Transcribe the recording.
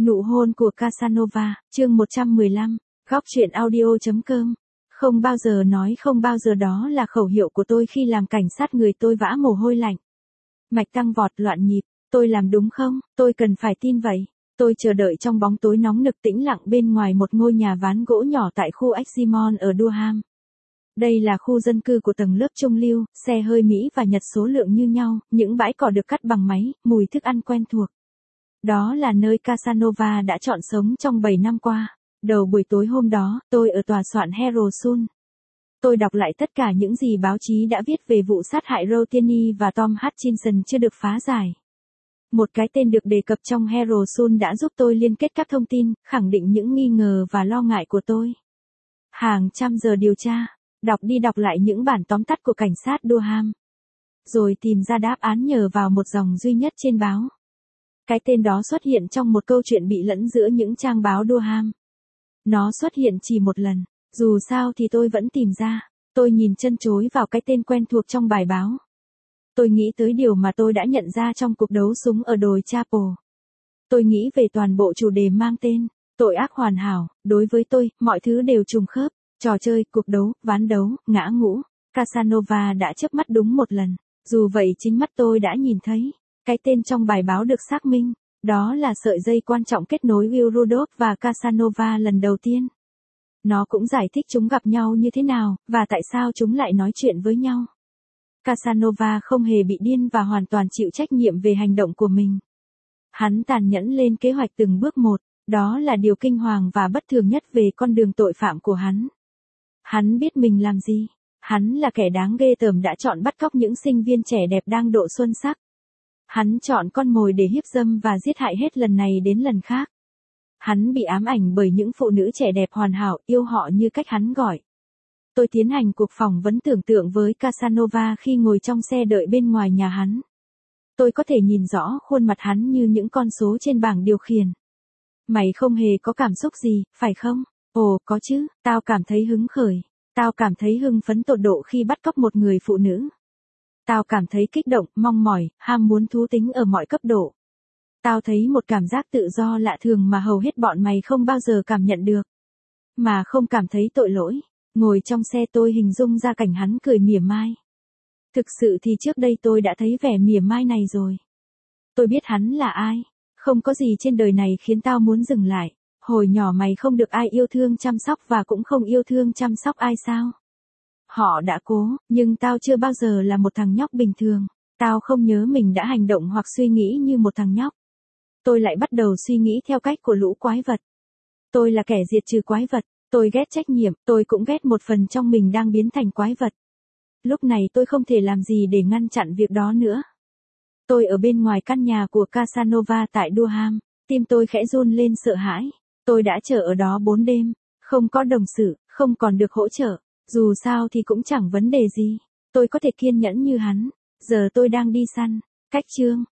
Nụ hôn của Casanova, chương 115, góc truyện audio.com. Không bao giờ nói không bao giờ, đó là khẩu hiệu của tôi khi làm cảnh sát, người tôi vã mồ hôi lạnh. Mạch tăng vọt, loạn nhịp, tôi làm đúng không? Tôi cần phải tin vậy. Tôi chờ đợi trong bóng tối nóng nực tĩnh lặng bên ngoài một ngôi nhà ván gỗ nhỏ tại khu Eximon ở Durham. Đây là khu dân cư của tầng lớp trung lưu, xe hơi Mỹ và Nhật số lượng như nhau, những bãi cỏ được cắt bằng máy, mùi thức ăn quen thuộc. Đó là nơi Casanova đã chọn sống trong 7 năm qua. Đầu buổi tối hôm đó, tôi ở tòa soạn Herald Sun. Tôi đọc lại tất cả những gì báo chí đã viết về vụ sát hại Roy Tierney và Tom Hutchinson chưa được phá giải. Một cái tên được đề cập trong Herald Sun đã giúp tôi liên kết các thông tin, khẳng định những nghi ngờ và lo ngại của tôi. Hàng trăm giờ điều tra, đọc đi đọc lại những bản tóm tắt của cảnh sát Durham. Rồi tìm ra đáp án nhờ vào một dòng duy nhất trên báo. Cái tên đó xuất hiện trong một câu chuyện bị lẫn giữa những trang báo Durham. Nó xuất hiện chỉ một lần, dù sao thì tôi vẫn tìm ra. Tôi nhìn chân chối vào cái tên quen thuộc trong bài báo. Tôi nghĩ tới điều mà tôi đã nhận ra trong cuộc đấu súng ở đồi Chapel. Tôi nghĩ về toàn bộ chủ đề mang tên tội ác hoàn hảo. Đối với tôi, mọi thứ đều trùng khớp. Trò chơi, cuộc đấu, ván đấu, ngã ngũ. Casanova đã chớp mắt đúng một lần. Dù vậy chính mắt tôi đã nhìn thấy. Cái tên trong bài báo được xác minh. Đó là sợi dây quan trọng kết nối Will Rudolph và Casanova lần đầu tiên. Nó cũng giải thích chúng gặp nhau như thế nào, và tại sao chúng lại nói chuyện với nhau. Casanova không hề bị điên và hoàn toàn chịu trách nhiệm về hành động của mình. Hắn tàn nhẫn lên kế hoạch từng bước một, đó là điều kinh hoàng và bất thường nhất về con đường tội phạm của hắn. Hắn biết mình làm gì. Hắn là kẻ đáng ghê tởm đã chọn bắt cóc những sinh viên trẻ đẹp đang độ xuân sắc. Hắn chọn con mồi để hiếp dâm và giết hại hết lần này đến lần khác. Hắn bị ám ảnh bởi những phụ nữ trẻ đẹp hoàn hảo, yêu họ như cách hắn gọi. Tôi tiến hành cuộc phỏng vấn tưởng tượng với Casanova khi ngồi trong xe đợi bên ngoài nhà hắn. Tôi có thể nhìn rõ khuôn mặt hắn như những con số trên bảng điều khiển. Mày không hề có cảm xúc gì, phải không? Ồ, có chứ, tao cảm thấy hứng khởi. Tao cảm thấy hưng phấn tột độ khi bắt cóc một người phụ nữ. Tao cảm thấy kích động, mong mỏi, ham muốn thú tính ở mọi cấp độ. Tao thấy một cảm giác tự do lạ thường mà hầu hết bọn mày không bao giờ cảm nhận được. Mà không cảm thấy tội lỗi. Ngồi trong xe tôi hình dung ra cảnh hắn cười mỉa mai. Thực sự thì trước đây tôi đã thấy vẻ mỉa mai này rồi. Tôi biết hắn là ai. Không có gì trên đời này khiến tao muốn dừng lại. Hồi nhỏ mày không được ai yêu thương chăm sóc và cũng không yêu thương chăm sóc ai sao? Họ đã cố, nhưng tao chưa bao giờ là một thằng nhóc bình thường. Tao không nhớ mình đã hành động hoặc suy nghĩ như một thằng nhóc. Tôi lại bắt đầu suy nghĩ theo cách của lũ quái vật. Tôi là kẻ diệt trừ quái vật. Tôi ghét trách nhiệm, tôi cũng ghét một phần trong mình đang biến thành quái vật. Lúc này tôi không thể làm gì để ngăn chặn việc đó nữa. Tôi ở bên ngoài căn nhà của Casanova tại Durham, tim tôi khẽ run lên sợ hãi. Tôi đã chờ ở đó 4 đêm, không có đồng sự, không còn được hỗ trợ. Dù sao thì cũng chẳng vấn đề gì. Tôi có thể kiên nhẫn như hắn. Giờ tôi đang đi săn. Cách chương.